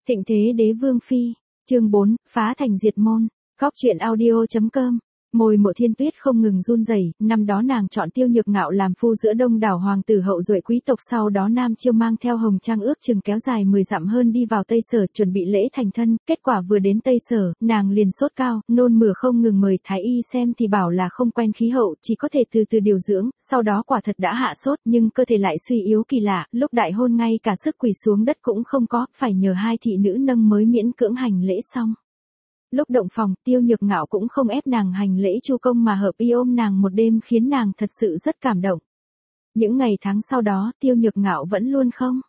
Thịnh thế đế vương phi, chương 4, phá thành diệt môn, góc truyện audio.com. Môi Mộ Thiên Tuyết không ngừng run rẩy, năm đó nàng chọn Tiêu Nhược Ngạo làm phu giữa đông đảo hoàng tử hậu duệ quý tộc, sau đó Nam Chiêu mang theo Hồng Trang ước chừng kéo dài 10 dặm hơn đi vào Tây Sở chuẩn bị lễ thành thân, kết quả vừa đến Tây Sở, nàng liền sốt cao, nôn mửa không ngừng, mời thái y xem thì bảo là không quen khí hậu, chỉ có thể từ từ điều dưỡng, sau đó quả thật đã hạ sốt nhưng cơ thể lại suy yếu kỳ lạ, lúc đại hôn ngay cả sức quỳ xuống đất cũng không có, phải nhờ hai thị nữ nâng mới miễn cưỡng hành lễ xong. Lúc động phòng, Tiêu Nhược Ngạo cũng không ép nàng hành lễ chu công mà hợp ý ôm nàng một đêm, khiến nàng thật sự rất cảm động. Những ngày tháng sau đó, Tiêu Nhược Ngạo vẫn luôn không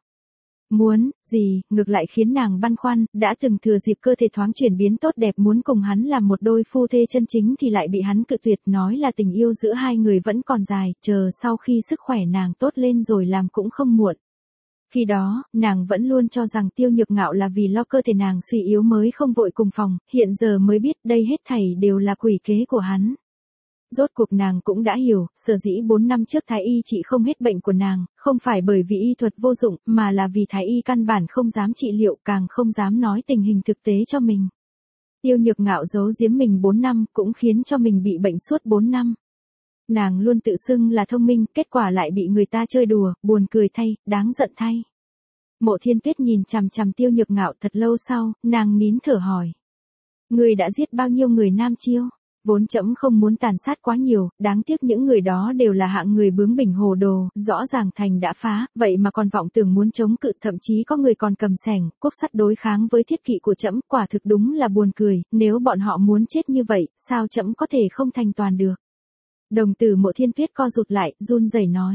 muốn gì, ngược lại khiến nàng băn khoăn, đã từng thừa dịp cơ thể thoáng chuyển biến tốt đẹp muốn cùng hắn làm một đôi phu thê chân chính thì lại bị hắn cự tuyệt, nói là tình yêu giữa hai người vẫn còn dài, chờ sau khi sức khỏe nàng tốt lên rồi làm cũng không muộn. Khi đó, nàng vẫn luôn cho rằng Tiêu Nhược Ngạo là vì lo cơ thể nàng suy yếu mới không vội cùng phòng, hiện giờ mới biết đây hết thảy đều là quỷ kế của hắn. Rốt cuộc nàng cũng đã hiểu, sở dĩ 4 năm trước thái y trị không hết bệnh của nàng, không phải bởi vì y thuật vô dụng, mà là vì thái y căn bản không dám trị liệu, càng không dám nói tình hình thực tế cho mình. Tiêu Nhược Ngạo giấu giếm mình 4 năm, cũng khiến cho mình bị bệnh suốt 4 năm. Nàng luôn tự xưng là thông minh, kết quả lại bị người ta chơi đùa, buồn cười thay, đáng giận thay. Mộ Thiên Tuyết nhìn chằm chằm Tiêu Nhược Ngạo thật lâu sau, nàng nín thở hỏi. Người đã giết bao nhiêu người Nam Chiêu? Vốn trẫm không muốn tàn sát quá nhiều, đáng tiếc những người đó đều là hạng người bướng bỉnh hồ đồ, rõ ràng thành đã phá, vậy mà còn vọng tưởng muốn chống cự, thậm chí có người còn cầm xẻng, cuốc sắt đối kháng với thiết kỵ của trẫm, quả thực đúng là buồn cười, nếu bọn họ muốn chết như vậy, sao trẫm có thể không thành toàn được? Đồng tử Mộ Thiên Tuyết co rụt lại, run rẩy nói.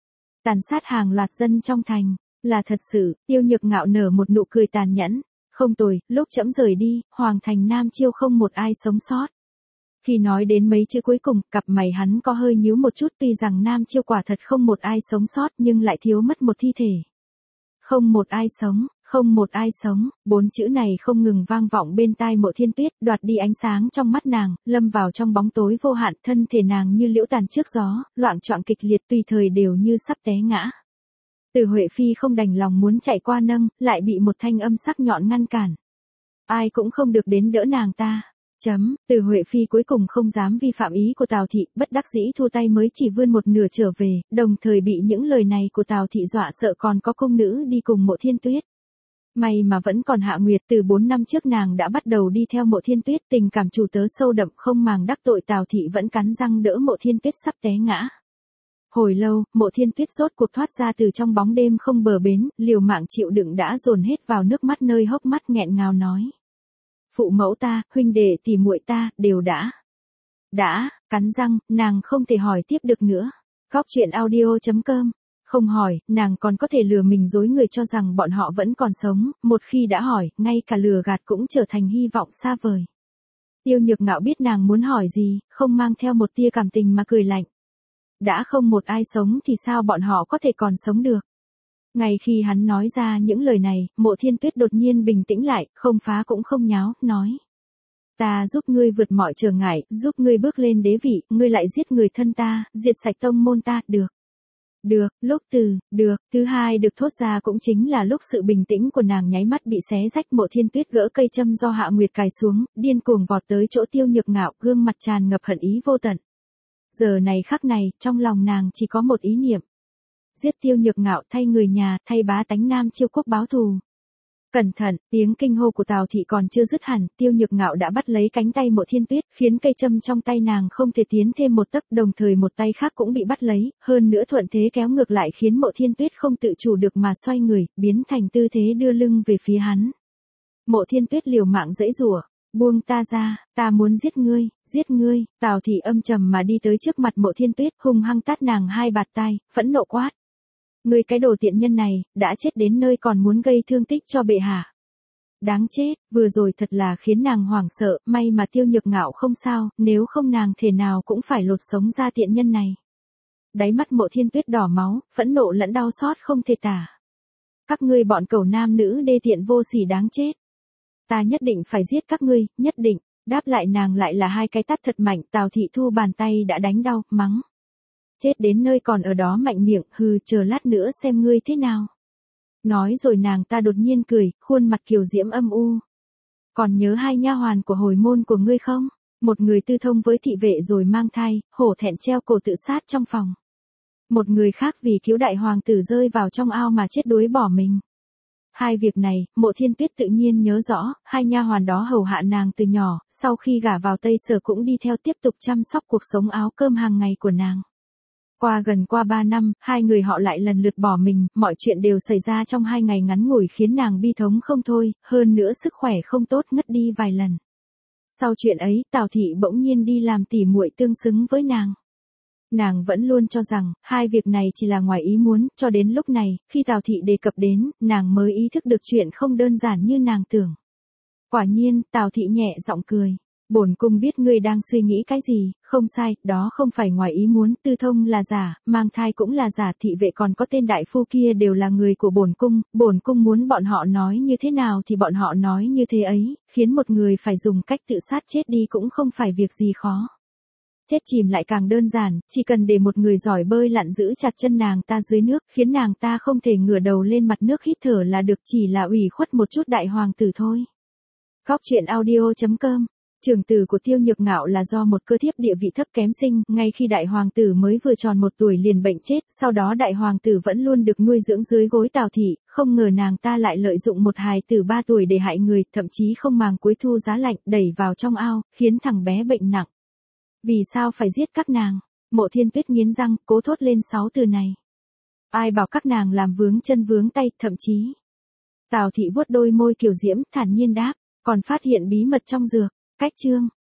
Tàn sát hàng loạt dân trong thành, là thật sự. Tiêu Nhược Ngạo nở một nụ cười tàn nhẫn. Không tồi, lúc trẫm rời đi, hoàng thành Nam Chiêu không một ai sống sót. Khi nói đến mấy chữ cuối cùng, cặp mày hắn có hơi nhíu một chút, tuy rằng Nam Chiêu quả thật không một ai sống sót nhưng lại thiếu mất một thi thể. Không một ai sống, không một ai sống, 4 chữ này không ngừng vang vọng bên tai Mộ Thiên Tuyết, đoạt đi ánh sáng trong mắt nàng, lâm vào trong bóng tối vô hạn, thân thể nàng như liễu tàn trước gió, loạng choạng kịch liệt, tùy thời đều như sắp té ngã. Từ Huệ Phi không đành lòng muốn chạy qua nâng, lại bị một thanh âm sắc nhọn ngăn cản. Ai cũng không được đến đỡ nàng ta. Từ Huệ Phi cuối cùng không dám vi phạm ý của Tào Thị, bất đắc dĩ thua tay mới chỉ vươn một nửa trở về, đồng thời bị những lời này của Tào Thị dọa sợ, còn có cung nữ đi cùng Mộ Thiên Tuyết. May mà vẫn còn Hạ Nguyệt, từ 4 năm trước nàng đã bắt đầu đi theo Mộ Thiên Tuyết, tình cảm chủ tớ sâu đậm, không màng đắc tội Tào Thị vẫn cắn răng đỡ Mộ Thiên Tuyết sắp té ngã. Hồi lâu, Mộ Thiên Tuyết rốt cuộc thoát ra từ trong bóng đêm không bờ bến, liều mạng chịu đựng đã dồn hết vào nước mắt, nơi hốc mắt nghẹn ngào nói. Phụ mẫu ta, huynh đệ tỷ muội ta, đều đã, cắn răng, nàng không thể hỏi tiếp được nữa. Góc truyện audio.com. Không hỏi, nàng còn có thể lừa mình dối người cho rằng bọn họ vẫn còn sống, một khi đã hỏi, ngay cả lừa gạt cũng trở thành hy vọng xa vời. Tiêu Nhược Ngạo biết nàng muốn hỏi gì, không mang theo một tia cảm tình mà cười lạnh. Đã không một ai sống thì sao bọn họ có thể còn sống được? Ngay khi hắn nói ra những lời này, Mộ Thiên Tuyết đột nhiên bình tĩnh lại, không phá cũng không nháo, nói. Ta giúp ngươi vượt mọi trở ngại, giúp ngươi bước lên đế vị, ngươi lại giết người thân ta, diệt sạch tông môn ta, được. Lúc thứ hai được thốt ra cũng chính là lúc sự bình tĩnh của nàng nháy mắt bị xé rách. Mộ Thiên Tuyết gỡ cây châm do Hạ Nguyệt cài xuống, điên cuồng vọt tới chỗ Tiêu Nhược Ngạo, gương mặt tràn ngập hận ý vô tận. Giờ này khắc này, trong lòng nàng chỉ có một ý niệm. Giết Tiêu Nhược Ngạo, thay người nhà, thay bá tánh Nam Chiêu quốc báo thù. Cẩn thận, tiếng kinh hô của Tào Thị còn chưa dứt hẳn, Tiêu Nhược Ngạo đã bắt lấy cánh tay Mộ Thiên Tuyết, khiến cây châm trong tay nàng không thể tiến thêm một tấc, đồng thời một tay khác cũng bị bắt lấy, hơn nữa thuận thế kéo ngược lại khiến Mộ Thiên Tuyết không tự chủ được mà xoay người, biến thành tư thế đưa lưng về phía hắn. Mộ Thiên Tuyết liều mạng giãy giụa. Buông ta ra, ta muốn giết ngươi. Tào Thị âm trầm mà đi tới trước mặt Mộ Thiên Tuyết, hung hăng tát nàng 2 bạt tai, phẫn nộ quát. Ngươi cái đồ tiện nhân này, đã chết đến nơi còn muốn gây thương tích cho bệ hạ. Đáng chết, vừa rồi thật là khiến nàng hoảng sợ, may mà Tiêu Nhược Ngạo không sao, nếu không nàng thể nào cũng phải lột sống ra tiện nhân này. Đáy mắt Mộ Thiên Tuyết đỏ máu, phẫn nộ lẫn đau xót không thể tả. Các ngươi bọn cẩu nam nữ đê tiện vô sỉ đáng chết. Ta nhất định phải giết các ngươi, nhất định. Đáp lại nàng lại là 2 cái tát thật mạnh, Tào Thị thu bàn tay đã đánh đau, mắng. Chết đến nơi còn ở đó mạnh miệng, hừ, chờ lát nữa xem ngươi thế nào. Nói rồi nàng ta đột nhiên cười, khuôn mặt kiều diễm âm u. Còn nhớ hai nha hoàn của hồi môn của ngươi không? Một người tư thông với thị vệ rồi mang thai, hổ thẹn treo cổ tự sát trong phòng. Một người khác vì cứu đại hoàng tử rơi vào trong ao mà chết đuối bỏ mình. Hai việc này, Mộ Thiên Tuyết tự nhiên nhớ rõ, hai nha hoàn đó hầu hạ nàng từ nhỏ, sau khi gả vào Tây Sở cũng đi theo tiếp tục chăm sóc cuộc sống áo cơm hàng ngày của nàng. Qua 3 năm, hai người họ lại lần lượt bỏ mình, mọi chuyện đều xảy ra trong 2 ngày ngắn ngủi khiến nàng bi thống không thôi, hơn nữa sức khỏe không tốt ngất đi vài lần. Sau chuyện ấy, Tào Thị bỗng nhiên đi làm tỉ muội tương xứng với nàng. Nàng vẫn luôn cho rằng, hai việc này chỉ là ngoài ý muốn, cho đến lúc này, khi Tào Thị đề cập đến, nàng mới ý thức được chuyện không đơn giản như nàng tưởng. Quả nhiên, Tào Thị nhẹ giọng cười. Bổn cung biết ngươi đang suy nghĩ cái gì, không sai, đó không phải ngoài ý muốn, tư thông là giả, mang thai cũng là giả, thị vệ còn có tên đại phu kia đều là người của bổn cung muốn bọn họ nói như thế nào thì bọn họ nói như thế ấy, khiến một người phải dùng cách tự sát chết đi cũng không phải việc gì khó. Chết chìm lại càng đơn giản, chỉ cần để một người giỏi bơi lặn giữ chặt chân nàng ta dưới nước, khiến nàng ta không thể ngửa đầu lên mặt nước hít thở là được, chỉ là ủy khuất một chút đại hoàng tử thôi. Góc truyện audio.com. Trưởng tử của Tiêu Nhược Ngạo là do một cơ thiếp địa vị thấp kém sinh, ngay khi đại hoàng tử mới vừa tròn 1 tuổi liền bệnh chết, sau đó đại hoàng tử vẫn luôn được nuôi dưỡng dưới gối Tào Thị, không ngờ nàng ta lại lợi dụng một hài tử 3 tuổi để hại người, thậm chí không màng cuối thu giá lạnh, đẩy vào trong ao, khiến thằng bé bệnh nặng. Vì sao phải giết các nàng? Mộ Thiên Tuyết nghiến răng, cố thốt lên 6 từ này. Ai bảo các nàng làm vướng chân vướng tay, thậm chí. Tào Thị vuốt đôi môi kiều diễm, thản nhiên đáp, còn phát hiện bí mật trong dược. Cách chương